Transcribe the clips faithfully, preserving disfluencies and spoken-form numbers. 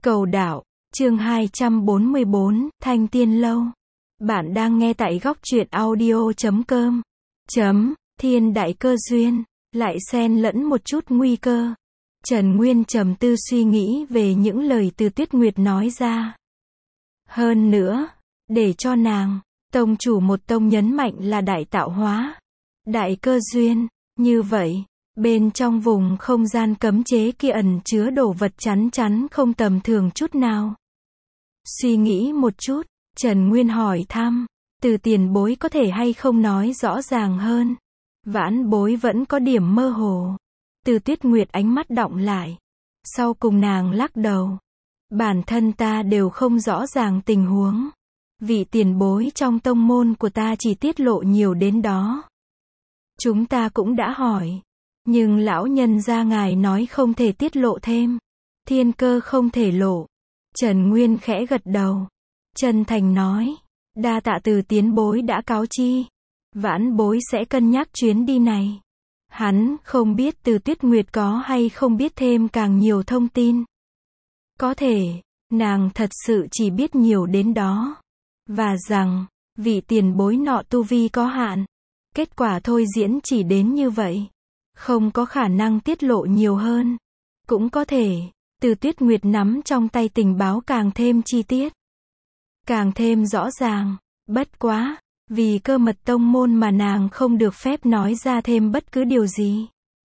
Cầu đạo, chương hai trăm bốn mươi bốn, Thanh Tiên Lâu. Bạn đang nghe tại góc truyện audio chấm com. Chấm, thiên đại cơ duyên, lại xen lẫn một chút nguy cơ. Trần Nguyên trầm tư suy nghĩ về những lời Từ Tuyết Nguyệt nói ra. Hơn nữa, để cho nàng, tông chủ một tông nhấn mạnh là đại tạo hóa, đại cơ duyên, như vậy, bên trong vùng không gian cấm chế kia ẩn chứa đồ vật chắn chắn không tầm thường chút nào. Suy nghĩ một chút, Trần Nguyên hỏi thăm, Từ tiền bối có thể hay không nói rõ ràng hơn. Vãn bối vẫn có điểm mơ hồ. Từ Tuyết Nguyệt ánh mắt đọng lại. Sau cùng nàng lắc đầu. Bản thân ta đều không rõ ràng tình huống. Vị tiền bối trong tông môn của ta chỉ tiết lộ nhiều đến đó. Chúng ta cũng đã hỏi. Nhưng lão nhân gia ngài nói không thể tiết lộ thêm. Thiên cơ không thể lộ. Trần Nguyên khẽ gật đầu. Chân thành nói. Đa tạ Từ tiền bối đã cáo chi. Vãn bối sẽ cân nhắc chuyến đi này. Hắn không biết Từ Tuyết Nguyệt có hay không biết thêm càng nhiều thông tin. Có thể, nàng thật sự chỉ biết nhiều đến đó. Và rằng, vị tiền bối nọ tu vi có hạn. Kết quả thôi diễn chỉ đến như vậy. Không có khả năng tiết lộ nhiều hơn. Cũng có thể, Từ Tuyết Nguyệt nắm trong tay tình báo càng thêm chi tiết. Càng thêm rõ ràng. Bất quá, vì cơ mật tông môn mà nàng không được phép nói ra thêm bất cứ điều gì.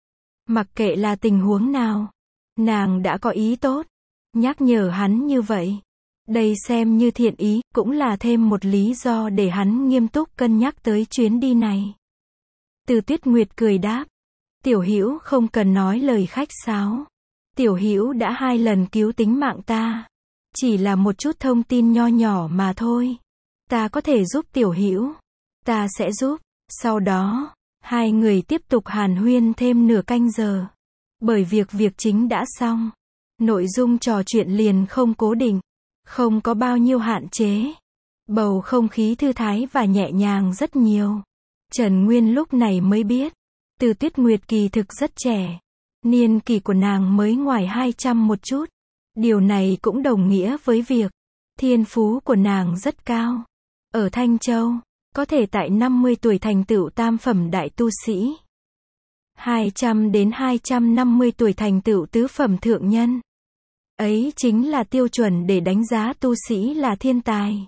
Mặc kệ là tình huống nào, nàng đã có ý tốt. Nhắc nhở hắn như vậy. Đây xem như thiện ý, cũng là thêm một lý do để hắn nghiêm túc cân nhắc tới chuyến đi này. Từ Tuyết Nguyệt cười đáp. Tiểu Hữu không cần nói lời khách sáo. Tiểu Hữu đã hai lần cứu tính mạng ta. Chỉ là một chút thông tin nho nhỏ mà thôi. Ta có thể giúp Tiểu Hữu. Ta sẽ giúp. Sau đó, hai người tiếp tục hàn huyên thêm nửa canh giờ. Bởi việc việc chính đã xong. Nội dung trò chuyện liền không cố định. Không có bao nhiêu hạn chế. Bầu không khí thư thái và nhẹ nhàng rất nhiều. Trần Nguyên lúc này mới biết. Từ Tuyết Nguyệt kỳ thực rất trẻ. Niên kỷ của nàng mới ngoài hai trăm một chút. Điều này cũng đồng nghĩa với việc thiên phú của nàng rất cao. Ở Thanh Châu, có thể tại năm mươi tuổi thành tựu tam phẩm đại tu sĩ. hai trăm đến hai trăm năm mươi tuổi thành tựu tứ phẩm thượng nhân. Ấy chính là tiêu chuẩn để đánh giá tu sĩ là thiên tài.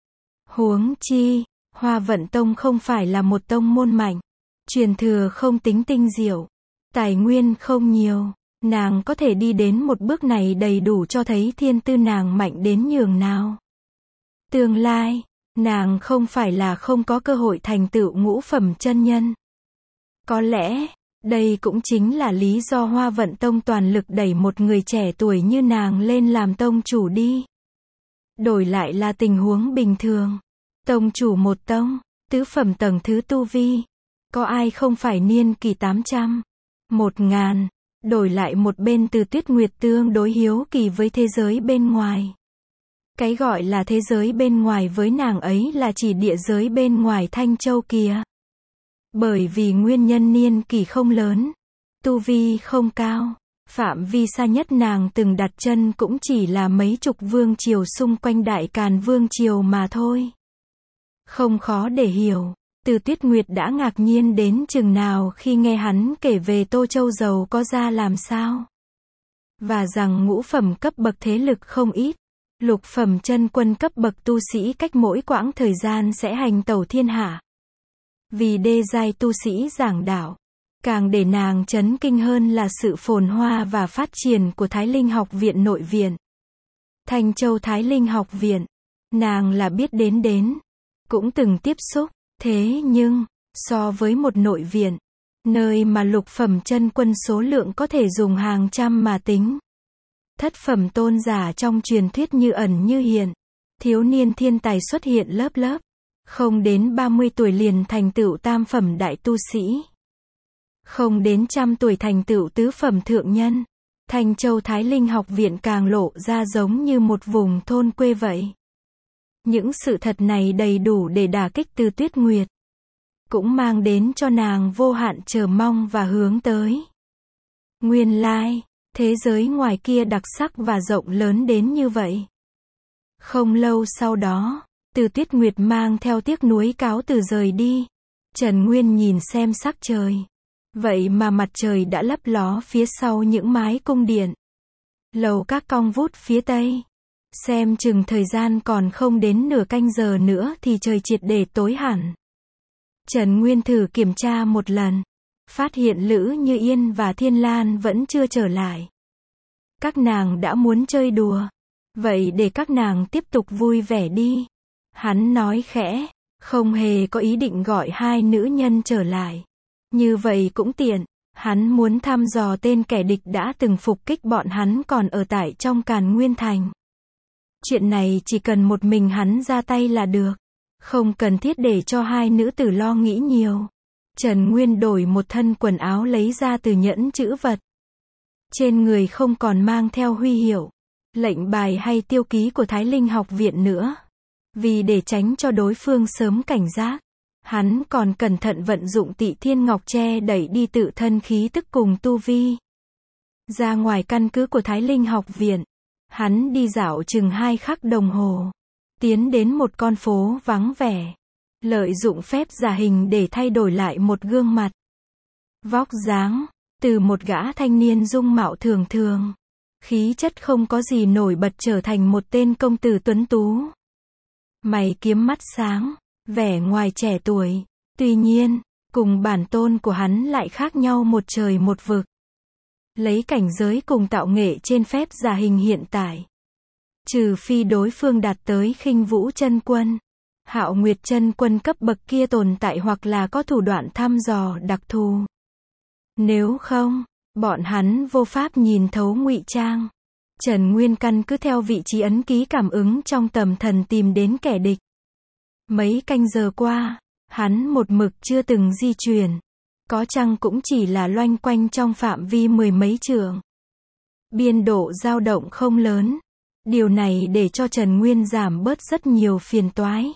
Huống chi, Hoa Vận Tông không phải là một tông môn mạnh. Truyền thừa không tính tinh diệu. Tài nguyên không nhiều. Nàng có thể đi đến một bước này đầy đủ cho thấy thiên tư nàng mạnh đến nhường nào. Tương lai, nàng không phải là không có cơ hội thành tựu ngũ phẩm chân nhân. Có lẽ, đây cũng chính là lý do Hoa Vận Tông toàn lực đẩy một người trẻ tuổi như nàng lên làm tông chủ đi. Đổi lại là tình huống bình thường. Tông chủ một tông, tứ phẩm tầng thứ tu vi. Có ai không phải niên kỳ tám trăm, một ngàn. Đổi lại một bên Từ Tuyết Nguyệt tương đối hiếu kỳ với thế giới bên ngoài. Cái gọi là thế giới bên ngoài với nàng ấy là chỉ địa giới bên ngoài Thanh Châu kìa. Bởi vì nguyên nhân niên kỷ không lớn, tu vi không cao, phạm vi xa nhất nàng từng đặt chân cũng chỉ là mấy chục vương triều xung quanh Đại Càn vương triều mà thôi. Không khó để hiểu, Từ Tuyết Nguyệt đã ngạc nhiên đến chừng nào khi nghe hắn kể về Tô Châu giàu có ra làm sao. Và rằng ngũ phẩm cấp bậc thế lực không ít, lục phẩm chân quân cấp bậc tu sĩ cách mỗi quãng thời gian sẽ hành tẩu thiên hạ. Vì đê giai tu sĩ giảng đạo, càng để nàng chấn kinh hơn là sự phồn hoa và phát triển của Thái Linh học viện nội viện. Thanh Châu Thái Linh học viện, nàng là biết đến đến, cũng từng tiếp xúc, thế nhưng, so với một nội viện, nơi mà lục phẩm chân quân số lượng có thể dùng hàng trăm mà tính. Thất phẩm tôn giả trong truyền thuyết như ẩn như hiện, thiếu niên thiên tài xuất hiện lớp lớp. Không đến ba mươi tuổi liền thành tựu tam phẩm đại tu sĩ. Không đến trăm tuổi thành tựu tứ phẩm thượng nhân. Thanh Châu Thái Linh học viện càng lộ ra giống như một vùng thôn quê vậy. Những sự thật này đầy đủ để đả kích Từ Tuyết Nguyệt. Cũng mang đến cho nàng vô hạn chờ mong và hướng tới. Nguyên lai, Thế giới ngoài kia đặc sắc và rộng lớn đến như vậy. Không lâu sau đó, Từ Tuyết Nguyệt mang theo tiếc nuối cáo từ rời đi. Trần Nguyên nhìn xem sắc trời. Vậy mà mặt trời đã lấp ló phía sau những mái cung điện. Lầu các cong vút phía tây. Xem chừng thời gian còn không đến nửa canh giờ nữa thì trời triệt để tối hẳn. Trần Nguyên thử kiểm tra một lần. Phát hiện Lữ Như Yên và Thiên Lan vẫn chưa trở lại. Các nàng đã muốn chơi đùa. Vậy để các nàng tiếp tục vui vẻ đi. Hắn nói khẽ, không hề có ý định gọi hai nữ nhân trở lại. Như vậy cũng tiện. Hắn muốn thăm dò tên kẻ địch đã từng phục kích bọn hắn còn ở tại trong Càn Nguyên Thành. Chuyện này chỉ cần một mình hắn ra tay là được. Không cần thiết để cho hai nữ tử lo nghĩ nhiều. Trần Nguyên đổi một thân quần áo lấy ra từ nhẫn chữ vật. Trên người không còn mang theo huy hiệu, lệnh bài hay tiêu ký của Thái Linh học viện nữa. Vì để tránh cho đối phương sớm cảnh giác, hắn còn cẩn thận vận dụng Tị Thiên Ngọc che đẩy đi tự thân khí tức cùng tu vi. Ra ngoài căn cứ của Thái Linh học viện, hắn đi dạo chừng hai khắc đồng hồ. Tiến đến một con phố vắng vẻ. Lợi dụng phép giả hình để thay đổi lại một gương mặt. Vóc dáng, từ một gã thanh niên dung mạo thường thường. Khí chất không có gì nổi bật trở thành một tên công tử tuấn tú. Mày kiếm mắt sáng, vẻ ngoài trẻ tuổi. Tuy nhiên, cùng bản tôn của hắn lại khác nhau một trời một vực. Lấy cảnh giới cùng tạo nghệ trên phép giả hình hiện tại. Trừ phi đối phương đạt tới Khinh Vũ chân quân, Hạo Nguyệt chân quân cấp bậc kia tồn tại hoặc là có thủ đoạn thăm dò đặc thù. Nếu không, bọn hắn vô pháp nhìn thấu ngụy trang. Trần Nguyên căn cứ theo vị trí ấn ký cảm ứng trong tầm thần tìm đến kẻ địch. Mấy canh giờ qua, hắn một mực chưa từng di chuyển. Có chăng cũng chỉ là loanh quanh trong phạm vi mười mấy trượng. Biên độ dao động không lớn. Điều này để cho Trần Nguyên giảm bớt rất nhiều phiền toái.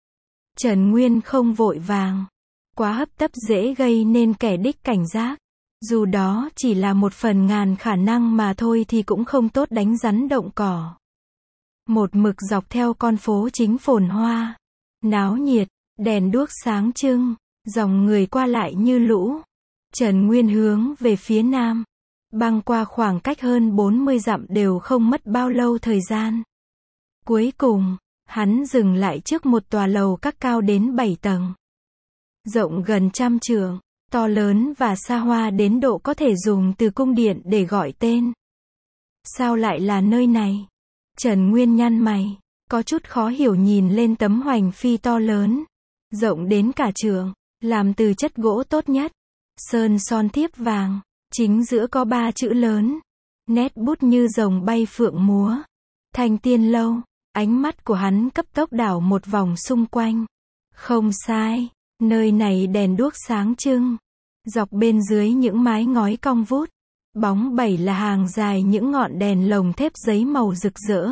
Trần Nguyên không vội vàng. Quá hấp tấp dễ gây nên kẻ địch cảnh giác. Dù đó chỉ là một phần ngàn khả năng mà thôi thì cũng không tốt đánh rắn động cỏ. Một mực dọc theo con phố chính phồn hoa. Náo nhiệt, đèn đuốc sáng trưng, dòng người qua lại như lũ. Trần Nguyên hướng về phía nam. Băng qua khoảng cách hơn bốn mươi dặm đều không mất bao lâu thời gian. Cuối cùng, hắn dừng lại trước một tòa lầu các cao đến bảy tầng. Rộng gần trăm trượng, to lớn và xa hoa đến độ có thể dùng từ cung điện để gọi tên. Sao lại là nơi này? Trần Nguyên nhăn mày, có chút khó hiểu nhìn lên tấm hoành phi to lớn, rộng đến cả trượng, làm từ chất gỗ tốt nhất, sơn son thiếp vàng. Chính giữa có ba chữ lớn, nét bút như rồng bay phượng múa. Thanh Tiên Lâu. Ánh mắt của hắn cấp tốc đảo một vòng xung quanh. Không sai, nơi này đèn đuốc sáng trưng. Dọc bên dưới những mái ngói cong vút, bóng bẩy là hàng dài những ngọn đèn lồng thép giấy màu rực rỡ.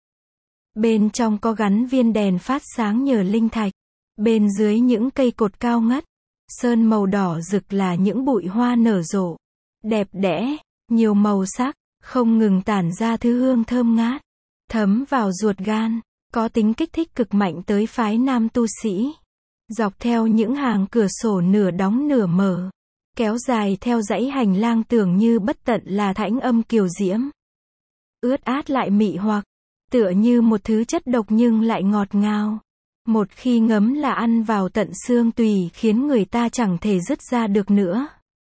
Bên trong có gắn viên đèn phát sáng nhờ linh thạch. Bên dưới những cây cột cao ngất, sơn màu đỏ rực là những bụi hoa nở rộ. Đẹp đẽ, nhiều màu sắc, không ngừng tản ra thứ hương thơm ngát, thấm vào ruột gan, có tính kích thích cực mạnh tới phái nam tu sĩ. Dọc theo những hàng cửa sổ nửa đóng nửa mở, kéo dài theo dãy hành lang tưởng như bất tận là thãnh âm kiều diễm. Ướt át lại mị hoặc, tựa như một thứ chất độc nhưng lại ngọt ngào. Một khi ngấm là ăn vào tận xương tùy khiến người ta chẳng thể dứt ra được nữa.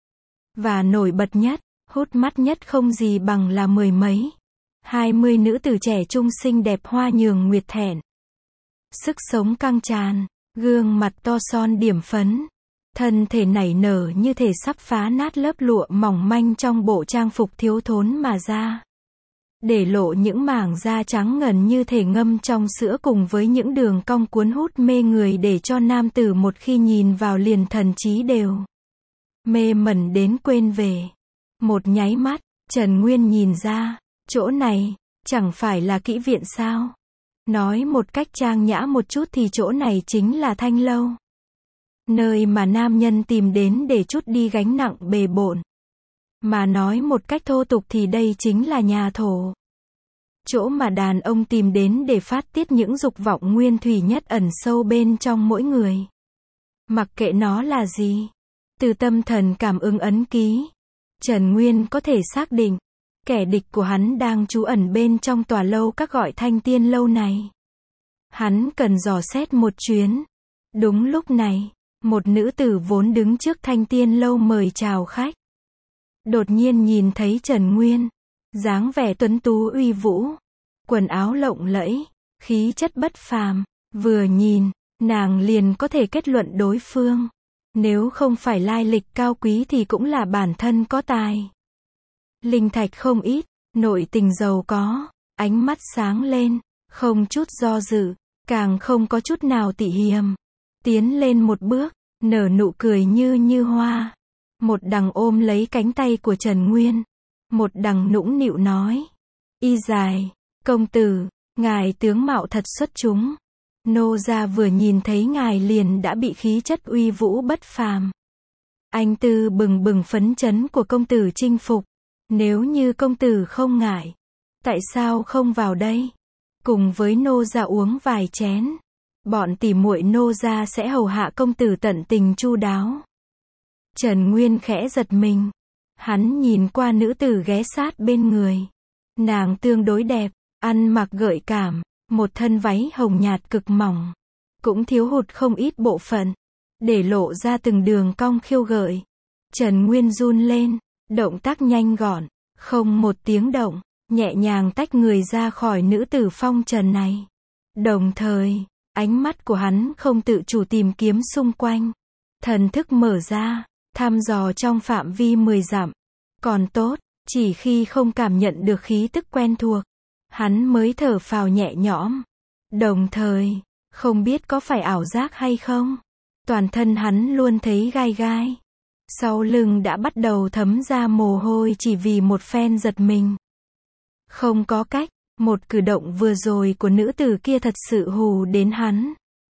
Và nổi bật nhất, hút mắt nhất không gì bằng là mười mấy, hai mươi nữ tử trẻ trung xinh đẹp hoa nhường nguyệt thẹn. Sức sống căng tràn, gương mặt to son điểm phấn, thân thể nảy nở như thể sắp phá nát lớp lụa mỏng manh trong bộ trang phục thiếu thốn mà ra. Để lộ những mảng da trắng ngần như thể ngâm trong sữa cùng với những đường cong cuốn hút mê người để cho nam tử một khi nhìn vào liền thần trí đều mê mẩn đến quên về. Một nháy mắt, Trần Nguyên nhìn ra, chỗ này, chẳng phải là kỹ viện sao? Nói một cách trang nhã một chút thì chỗ này chính là Thanh Lâu. Nơi mà nam nhân tìm đến để trút đi gánh nặng bề bộn. Mà nói một cách thô tục thì đây chính là nhà thổ. Chỗ mà đàn ông tìm đến để phát tiết những dục vọng nguyên thủy nhất ẩn sâu bên trong mỗi người. Mặc kệ nó là gì. Từ tâm thần cảm ứng ấn ký, Trần Nguyên có thể xác định, kẻ địch của hắn đang trú ẩn bên trong tòa lâu các gọi Thanh Tiên Lâu này. Hắn cần dò xét một chuyến. Đúng lúc này, một nữ tử vốn đứng trước Thanh Tiên Lâu mời chào khách. Đột nhiên nhìn thấy Trần Nguyên, dáng vẻ tuấn tú uy vũ, quần áo lộng lẫy, khí chất bất phàm, vừa nhìn, nàng liền có thể kết luận đối phương, nếu không phải lai lịch cao quý thì cũng là bản thân có tài. Linh thạch không ít, nội tình giàu có, ánh mắt sáng lên, không chút do dự, càng không có chút nào tị hiềm. Tiến lên một bước, nở nụ cười như như hoa. Một đằng ôm lấy cánh tay của Trần Nguyên. Một đằng nũng nịu nói. Y dài, công tử, ngài tướng mạo thật xuất chúng. Nô gia vừa nhìn thấy ngài liền đã bị khí chất uy vũ bất phàm. Anh tư bừng bừng phấn chấn của công tử chinh phục. Nếu như công tử không ngại, tại sao không vào đây? Cùng với nô gia uống vài chén. Bọn tỉ muội nô gia sẽ hầu hạ công tử tận tình chu đáo. Trần Nguyên khẽ giật mình. Hắn nhìn qua nữ tử ghé sát bên người. Nàng tương đối đẹp, ăn mặc gợi cảm, một thân váy hồng nhạt cực mỏng. Cũng thiếu hụt không ít bộ phận, để lộ ra từng đường cong khiêu gợi. Trần Nguyên run lên, động tác nhanh gọn, không một tiếng động, nhẹ nhàng tách người ra khỏi nữ tử phong trần này. Đồng thời, ánh mắt của hắn không tự chủ tìm kiếm xung quanh. Thần thức mở ra, thăm dò trong phạm vi mười dặm. Còn tốt, chỉ khi không cảm nhận được khí tức quen thuộc, hắn mới thở phào nhẹ nhõm. Đồng thời, không biết có phải ảo giác hay không, toàn thân hắn luôn thấy gai gai. Sau lưng đã bắt đầu thấm ra mồ hôi chỉ vì một phen giật mình. Không có cách, một cử động vừa rồi của nữ tử kia thật sự hù đến hắn.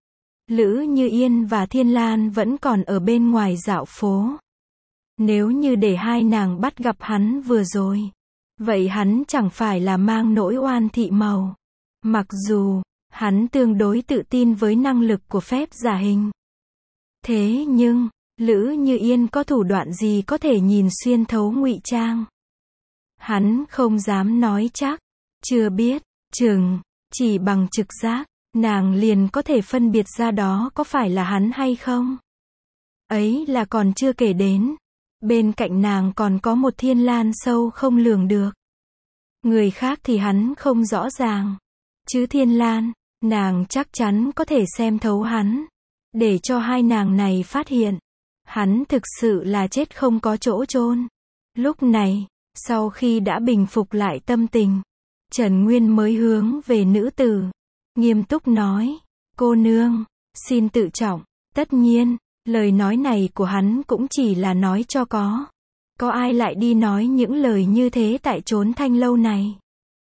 Lữ Như Yên và Thiên Lan vẫn còn ở bên ngoài dạo phố. Nếu như để hai nàng bắt gặp hắn vừa rồi, vậy hắn chẳng phải là mang nỗi oan thị màu. Mặc dù, hắn tương đối tự tin với năng lực của phép giả hình. Thế nhưng, Lữ Như Yên có thủ đoạn gì có thể nhìn xuyên thấu ngụy trang? Hắn không dám nói chắc, chưa biết, chừng, chỉ bằng trực giác, nàng liền có thể phân biệt ra đó có phải là hắn hay không. Ấy là còn chưa kể đến, bên cạnh nàng còn có một Thiên Lan sâu không lường được. Người khác thì hắn không rõ ràng, chứ Thiên Lan, nàng chắc chắn có thể xem thấu hắn, để cho hai nàng này phát hiện, hắn thực sự là chết không có chỗ chôn. Lúc này, sau khi đã bình phục lại tâm tình, Trần Nguyên mới hướng về nữ tử, nghiêm túc nói, cô nương, xin tự trọng. Tất nhiên, lời nói này của hắn cũng chỉ là nói cho có. Có ai lại đi nói những lời như thế tại chốn Thanh Lâu này?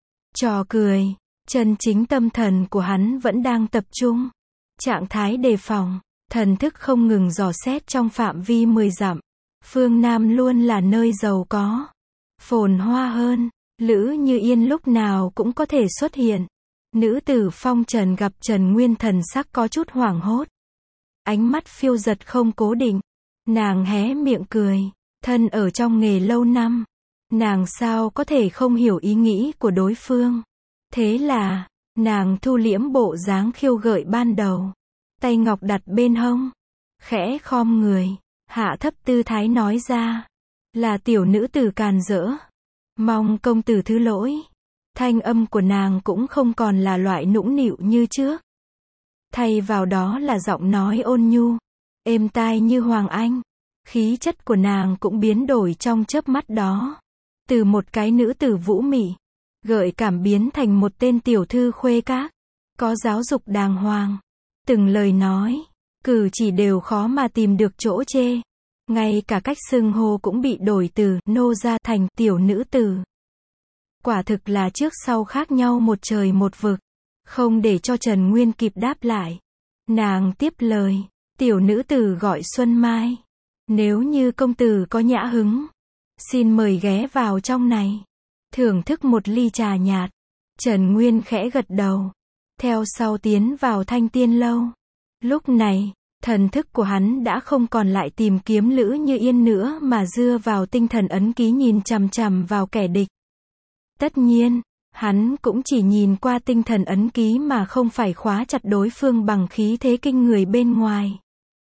Trò cười, chân chính tâm thần của hắn vẫn đang tập trung. Trạng thái đề phòng, thần thức không ngừng dò xét trong phạm vi mười dặm. Phương Nam luôn là nơi giàu có, phồn hoa hơn. Lữ Như Yên lúc nào cũng có thể xuất hiện. Nữ tử phong trần gặp Trần Nguyên thần sắc có chút hoảng hốt. Ánh mắt phiêu giật không cố định. Nàng hé miệng cười. Thân ở trong nghề lâu năm, nàng sao có thể không hiểu ý nghĩ của đối phương. Thế là, nàng thu liễm bộ dáng khiêu gợi ban đầu. Tay ngọc đặt bên hông. Khẽ khom người, hạ thấp tư thái nói ra. Là tiểu nữ tử càn rỡ. Mong công tử thứ lỗi. Thanh âm của nàng cũng không còn là loại nũng nịu như trước. Thay vào đó là giọng nói ôn nhu, êm tai như Hoàng Anh. Khí chất của nàng cũng biến đổi trong chớp mắt đó. Từ một cái nữ tử vũ mị, gợi cảm biến thành một tên tiểu thư khuê các. Có giáo dục đàng hoàng. Từng lời nói, cử chỉ đều khó mà tìm được chỗ chê. Ngay cả cách xưng hô cũng bị đổi từ nô gia thành tiểu nữ tử. Quả thực là trước sau khác nhau một trời một vực. Không để cho Trần Nguyên kịp đáp lại, nàng tiếp lời, tiểu nữ tử gọi Xuân Mai. Nếu như công tử có nhã hứng, Xin mời ghé vào trong này. Thưởng thức một ly trà nhạt. Trần Nguyên khẽ gật đầu. Theo sau tiến vào Thanh Tiên Lâu. Lúc này, thần thức của hắn đã không còn lại tìm kiếm Lữ Như Yên nữa mà dưa vào tinh thần ấn ký nhìn chằm chằm vào kẻ địch. Tất nhiên, hắn cũng chỉ nhìn qua tinh thần ấn ký mà không phải khóa chặt đối phương bằng khí thế kinh người bên ngoài.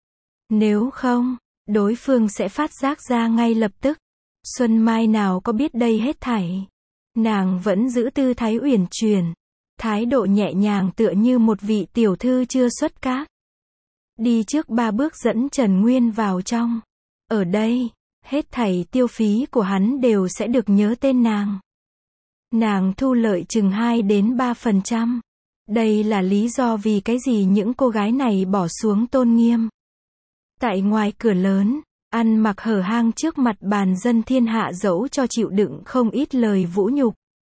Nếu không, đối phương sẽ phát giác ra ngay lập tức. Xuân Mai nào có biết đây hết thảy. Nàng vẫn giữ tư thái uyển chuyển, thái độ nhẹ nhàng tựa như một vị tiểu thư chưa xuất các. Đi trước ba bước dẫn Trần Nguyên vào trong. Ở đây, hết thảy tiêu phí của hắn đều sẽ được nhớ tên nàng. Nàng thu lợi chừng hai đến ba phần trăm. Đây là lý do vì cái gì những cô gái này bỏ xuống tôn nghiêm. Tại ngoài cửa lớn, ăn mặc hở hang trước mặt bàn dân thiên hạ dẫu cho chịu đựng không ít lời vũ nhục.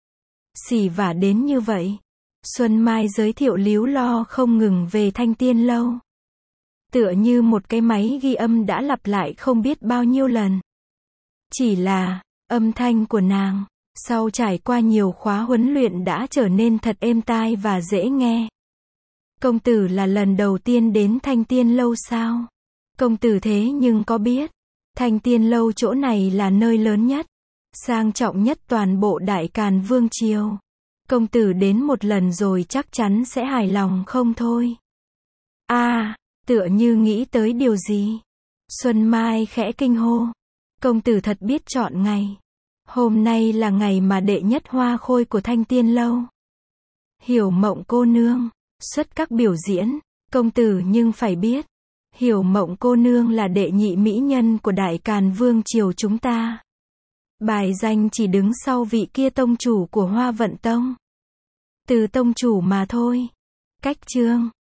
Xỉ vả đến như vậy. Xuân Mai giới thiệu líu lo không ngừng về Thanh Tiên Lâu. Tựa như một cái máy ghi âm đã lặp lại không biết bao nhiêu lần. Chỉ là, âm thanh của nàng, sau trải qua nhiều khóa huấn luyện đã trở nên thật êm tai và dễ nghe. Công tử là lần đầu tiên đến Thanh Tiên Lâu sao? Công tử thế nhưng có biết, Thanh Tiên Lâu chỗ này là nơi lớn nhất, sang trọng nhất toàn bộ Đại Càn Vương Triều. Công tử đến một lần rồi chắc chắn sẽ hài lòng không thôi. A, à, tựa như nghĩ tới điều gì. Xuân Mai khẽ kinh hô. Công tử thật biết chọn ngày. Hôm nay là ngày mà đệ nhất hoa khôi của Thanh Tiên Lâu. Hiểu Mộng cô nương, xuất các biểu diễn. Công tử nhưng phải biết, Hiểu Mộng cô nương là đệ nhị mỹ nhân của Đại Càn Vương Triều chúng ta. Bài danh chỉ đứng sau vị kia tông chủ của Hoa Vận Tông. Từ tông chủ mà thôi. Cách chương